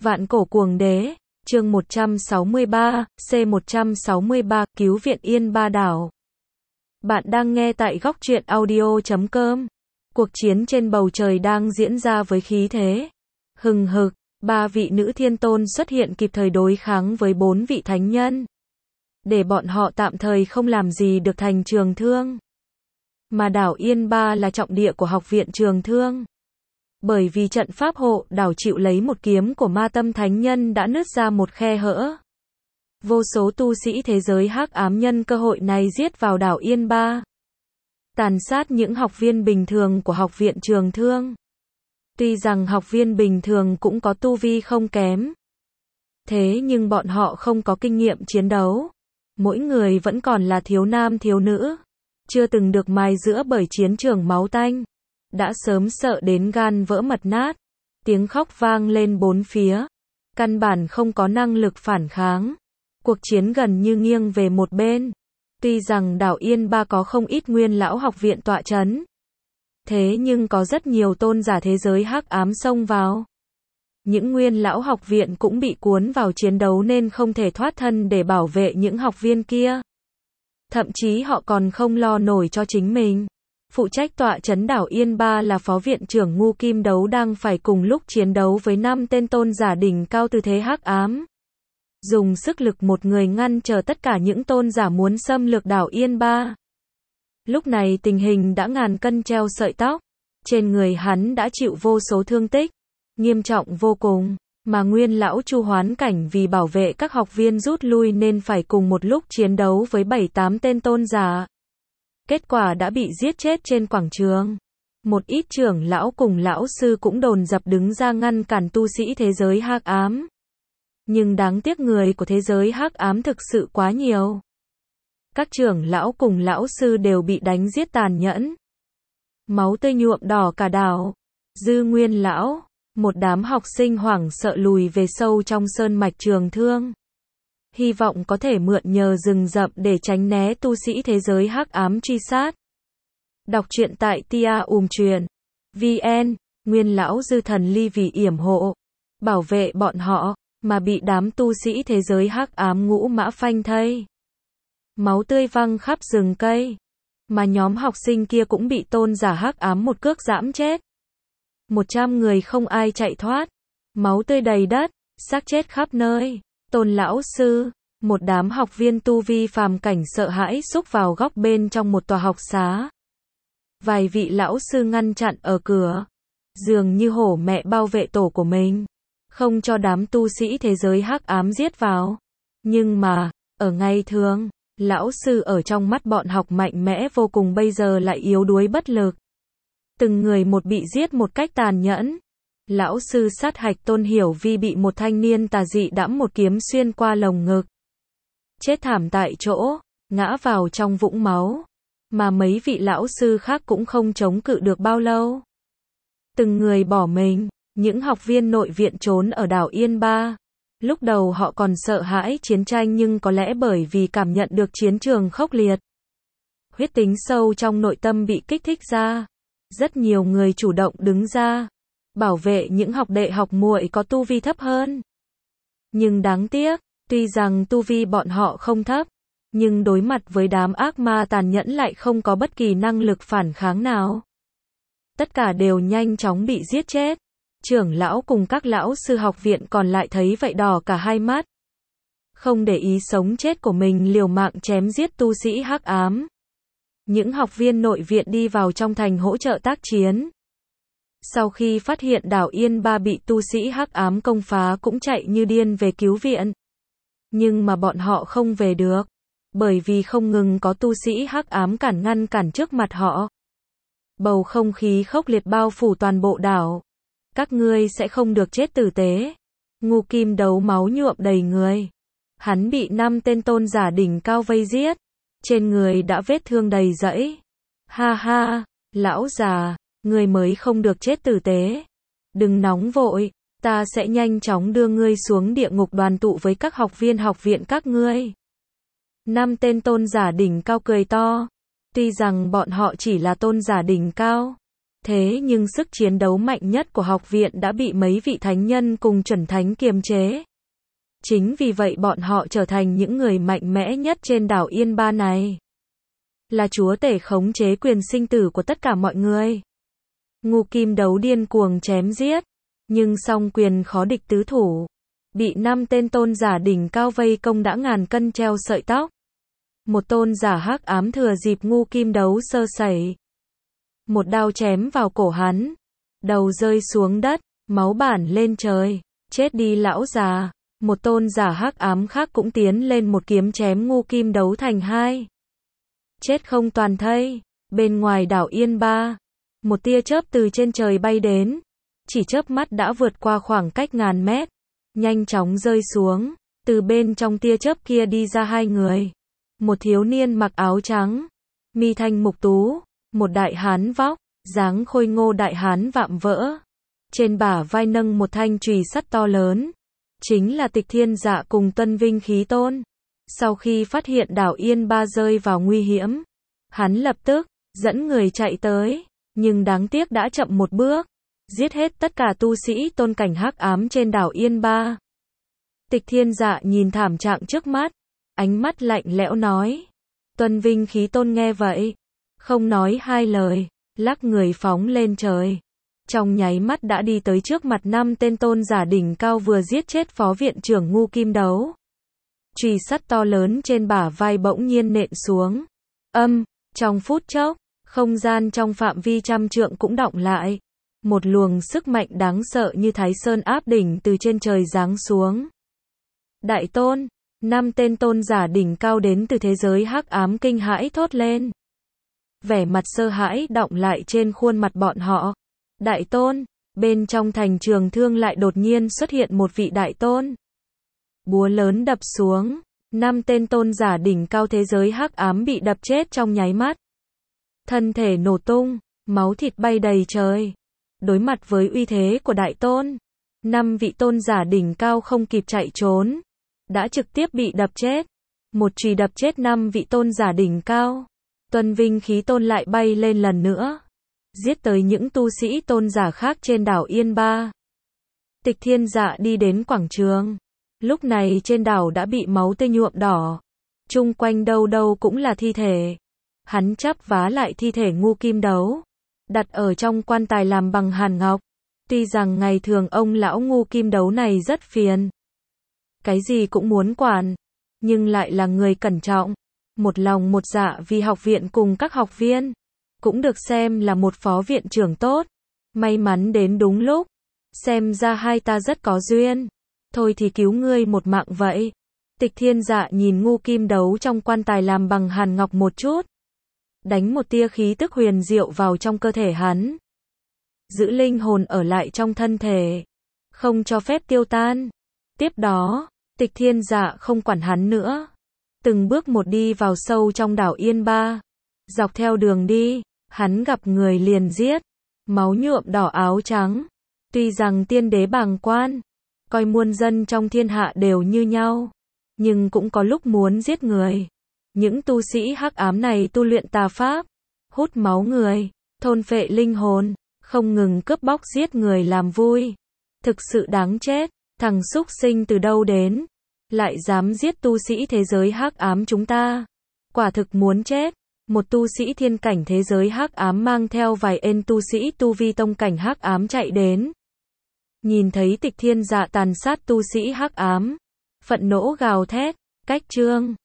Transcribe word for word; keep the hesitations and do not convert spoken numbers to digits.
Vạn cổ cuồng đế, chương một trăm sáu mươi ba, C một trăm sáu mươi ba, cứu viện Yên Ba đảo. Bạn đang nghe tại góc truyện audio chấm com. Cuộc chiến trên bầu trời đang diễn ra với khí thế hừng hực, ba vị nữ thiên tôn xuất hiện kịp thời đối kháng với bốn vị thánh nhân, để bọn họ tạm thời không làm gì được thành Trường Thương. Mà đảo Yên Ba là trọng địa của học viện Trường Thương. Bởi vì trận pháp hộ đảo chịu lấy một kiếm của ma tâm thánh nhân đã nứt ra một khe hở. Vô số tu sĩ thế giới hắc ám nhân cơ hội này giết vào đảo Yên Ba, tàn sát những học viên bình thường của học viện Trường Thương. Tuy rằng học viên bình thường cũng có tu vi không kém, thế nhưng bọn họ không có kinh nghiệm chiến đấu. Mỗi người vẫn còn là thiếu nam thiếu nữ, chưa từng được mài giũa bởi chiến trường máu tanh, đã sớm sợ đến gan vỡ mật nát. Tiếng khóc vang lên bốn phía, căn bản không có năng lực phản kháng. Cuộc chiến gần như nghiêng về một bên. Tuy rằng đảo Yên Ba có không ít nguyên lão học viện tọa chấn, thế nhưng có rất nhiều tôn giả thế giới hắc ám xông vào. Những nguyên lão học viện cũng bị cuốn vào chiến đấu nên không thể thoát thân để bảo vệ những học viên kia. Thậm chí họ còn không lo nổi cho chính mình. Phụ trách tọa trấn đảo Yên Ba là phó viện trưởng Ngu Kim Đấu đang phải cùng lúc chiến đấu với năm tên tôn giả đỉnh cao từ thế hắc ám. Dùng sức lực một người ngăn trở tất cả những tôn giả muốn xâm lược đảo Yên Ba. Lúc này tình hình đã ngàn cân treo sợi tóc. Trên người hắn đã chịu vô số thương tích, nghiêm trọng vô cùng. Mà nguyên lão Chu Hoán Cảnh vì bảo vệ các học viên rút lui nên phải cùng một lúc chiến đấu với bảy tám tên tôn giả. Kết quả đã bị giết chết trên quảng trường. Một ít trưởng lão cùng lão sư cũng đồn dập đứng ra ngăn cản tu sĩ thế giới hắc ám. Nhưng đáng tiếc người của thế giới hắc ám thực sự quá nhiều. Các trưởng lão cùng lão sư đều bị đánh giết tàn nhẫn. Máu tươi nhuộm đỏ cả đảo. Dư Nguyên lão, một đám học sinh hoảng sợ lùi về sâu trong sơn mạch Trường Thương. Hy vọng có thể mượn nhờ rừng rậm để tránh né tu sĩ thế giới hắc ám truy sát. Đọc truyện tại tia ùm truyền. vn, Nguyên lão Dư Thần Ly vì yểm hộ, bảo vệ bọn họ, mà bị đám tu sĩ thế giới hắc ám ngũ mã phanh thây. Máu tươi văng khắp rừng cây. Mà nhóm học sinh kia cũng bị tôn giả hắc ám một cước giẫm chết. Một trăm người không ai chạy thoát. Máu tươi đầy đất, xác chết khắp nơi. Tôn lão sư, một đám học viên tu vi phàm cảnh sợ hãi xúc vào góc bên trong một tòa học xá. Vài vị lão sư ngăn chặn ở cửa, dường như hổ mẹ bảo vệ tổ của mình, không cho đám tu sĩ thế giới hắc ám giết vào. Nhưng mà, ở ngày thường, lão sư ở trong mắt bọn học mạnh mẽ vô cùng bây giờ lại yếu đuối bất lực. Từng người một bị giết một cách tàn nhẫn. Lão sư sát hạch Tôn Hiểu Vi bị một thanh niên tà dị đẫm một kiếm xuyên qua lồng ngực. Chết thảm tại chỗ, ngã vào trong vũng máu. Mà mấy vị lão sư khác cũng không chống cự được bao lâu. Từng người bỏ mình, những học viên nội viện trốn ở đảo Yên Ba. Lúc đầu họ còn sợ hãi chiến tranh nhưng có lẽ bởi vì cảm nhận được chiến trường khốc liệt. Huyết tính sâu trong nội tâm bị kích thích ra. Rất nhiều người chủ động đứng ra, bảo vệ những học đệ học muội có tu vi thấp hơn. Nhưng đáng tiếc, tuy rằng tu vi bọn họ không thấp, nhưng đối mặt với đám ác ma tàn nhẫn lại không có bất kỳ năng lực phản kháng nào. Tất cả đều nhanh chóng bị giết chết. Trưởng lão cùng các lão sư học viện còn lại thấy vậy đỏ cả hai mắt. Không để ý sống chết của mình liều mạng chém giết tu sĩ hắc ám. Những học viên nội viện đi vào trong thành hỗ trợ tác chiến. Sau khi phát hiện đảo Yên Ba bị tu sĩ hắc ám công phá cũng chạy như điên về cứu viện. Nhưng mà bọn họ không về được, bởi vì không ngừng có tu sĩ hắc ám cản ngăn cản trước mặt họ. Bầu không khí khốc liệt bao phủ toàn bộ đảo. Các ngươi sẽ không được chết tử tế. Ngu Kim Đấu máu nhuộm đầy người. Hắn bị năm tên tôn giả đỉnh cao vây giết. Trên người đã vết thương đầy rẫy. Ha ha, lão già, ngươi mới không được chết tử tế. Đừng nóng vội, ta sẽ nhanh chóng đưa ngươi xuống địa ngục đoàn tụ với các học viên học viện các ngươi. Năm tên tôn giả đỉnh cao cười to. Tuy rằng bọn họ chỉ là tôn giả đỉnh cao, Thế nhưng sức chiến đấu mạnh nhất của học viện đã bị mấy vị thánh nhân cùng chuẩn thánh kiềm chế. Chính vì vậy bọn họ trở thành những người mạnh mẽ nhất trên đảo Yên Ba này. Là chúa tể khống chế quyền sinh tử của tất cả mọi người. Ngu Kim Đấu điên cuồng chém giết, nhưng song quyền khó địch tứ thủ. Bị năm tên tôn giả đỉnh cao vây công đã ngàn cân treo sợi tóc. Một tôn giả hắc ám thừa dịp Ngu Kim Đấu sơ sẩy. Một đao chém vào cổ hắn. Đầu rơi xuống đất, máu bản lên trời. Chết đi lão già. Một tôn giả hắc ám khác cũng tiến lên một kiếm chém Ngu Kim Đấu thành hai. Chết không toàn thây. Bên ngoài đảo Yên Ba, một tia chớp từ trên trời bay đến. Chỉ chớp mắt đã vượt qua khoảng cách ngàn mét. Nhanh chóng rơi xuống. Từ bên trong tia chớp kia đi ra hai người. Một thiếu niên mặc áo trắng, mi thanh mục tú. Một đại hán vóc, dáng khôi ngô đại hán vạm vỡ. Trên bả vai nâng một thanh chùy sắt to lớn. Chính là Tịch Thiên Dạ cùng Tuân Vinh Khí Tôn. Sau khi phát hiện đảo Yên Ba rơi vào nguy hiểm, hắn lập tức dẫn người chạy tới, nhưng đáng tiếc đã chậm một bước, giết hết tất cả tu sĩ tôn cảnh hắc ám trên đảo Yên Ba. Tịch Thiên Dạ nhìn thảm trạng trước mắt, ánh mắt lạnh lẽo nói. Tuân Vinh Khí Tôn nghe vậy, không nói hai lời, lắc người phóng lên trời. Trong nháy mắt đã đi tới trước mặt năm tên tôn giả đỉnh cao vừa giết chết phó viện trưởng Ngu Kim Đấu. Chùy sắt to lớn trên bả vai bỗng nhiên nện xuống. Âm, trong phút chốc, không gian trong phạm vi trăm trượng cũng đọng lại. Một luồng sức mạnh đáng sợ như Thái Sơn áp đỉnh từ trên trời giáng xuống. Đại tôn, năm tên tôn giả đỉnh cao đến từ thế giới hắc ám kinh hãi thốt lên. Vẻ mặt sơ hãi đọng lại trên khuôn mặt bọn họ. Đại tôn, bên trong thành Trường Thương lại đột nhiên xuất hiện một vị đại tôn. Búa lớn đập xuống, năm tên tôn giả đỉnh cao thế giới hắc ám bị đập chết trong nháy mắt. Thân thể nổ tung, máu thịt bay đầy trời. Đối mặt với uy thế của đại tôn, năm vị tôn giả đỉnh cao không kịp chạy trốn, đã trực tiếp bị đập chết. Một chùy đập chết năm vị tôn giả đỉnh cao. Tuân Vinh Khí Tôn lại bay lên lần nữa, giết tới những tu sĩ tôn giả khác trên đảo Yên Ba. Tịch Thiên Dạ đi đến quảng trường. Lúc này trên đảo đã bị máu tươi nhuộm đỏ. Chung quanh đâu đâu cũng là thi thể. Hắn chắp vá lại thi thể Ngu Kim Đấu, đặt ở trong quan tài làm bằng hàn ngọc. Tuy rằng ngày thường ông lão Ngu Kim Đấu này rất phiền, cái gì cũng muốn quản, nhưng lại là người cẩn trọng, một lòng một dạ vì học viện cùng các học viên, cũng được xem là một phó viện trưởng tốt. May mắn đến đúng lúc, xem ra hai ta rất có duyên, thôi thì cứu ngươi một mạng vậy. Tịch Thiên Dạ nhìn Ngu Kim Đấu trong quan tài làm bằng hàn ngọc một chút, đánh một tia khí tức huyền diệu vào trong cơ thể hắn, giữ linh hồn ở lại trong thân thể, không cho phép tiêu tan. Tiếp đó, Tịch Thiên Dạ không quản hắn nữa, từng bước một đi vào sâu trong đảo Yên Ba. Dọc theo đường đi, hắn gặp người liền giết, máu nhuộm đỏ áo trắng. Tuy rằng tiên đế bàng quan, coi muôn dân trong thiên hạ đều như nhau, nhưng cũng có lúc muốn giết người. Những tu sĩ hắc ám này tu luyện tà pháp, hút máu người, thôn phệ linh hồn, không ngừng cướp bóc giết người làm vui. Thực sự đáng chết, thằng súc sinh từ đâu đến, lại dám giết tu sĩ thế giới hắc ám chúng ta. Quả thực muốn chết. Một tu sĩ thiên cảnh thế giới hắc ám mang theo vài tên tu sĩ tu vi tông cảnh hắc ám chạy đến. Nhìn thấy Tịch Thiên Dạ tàn sát tu sĩ hắc ám, phẫn nộ gào thét, cách trương.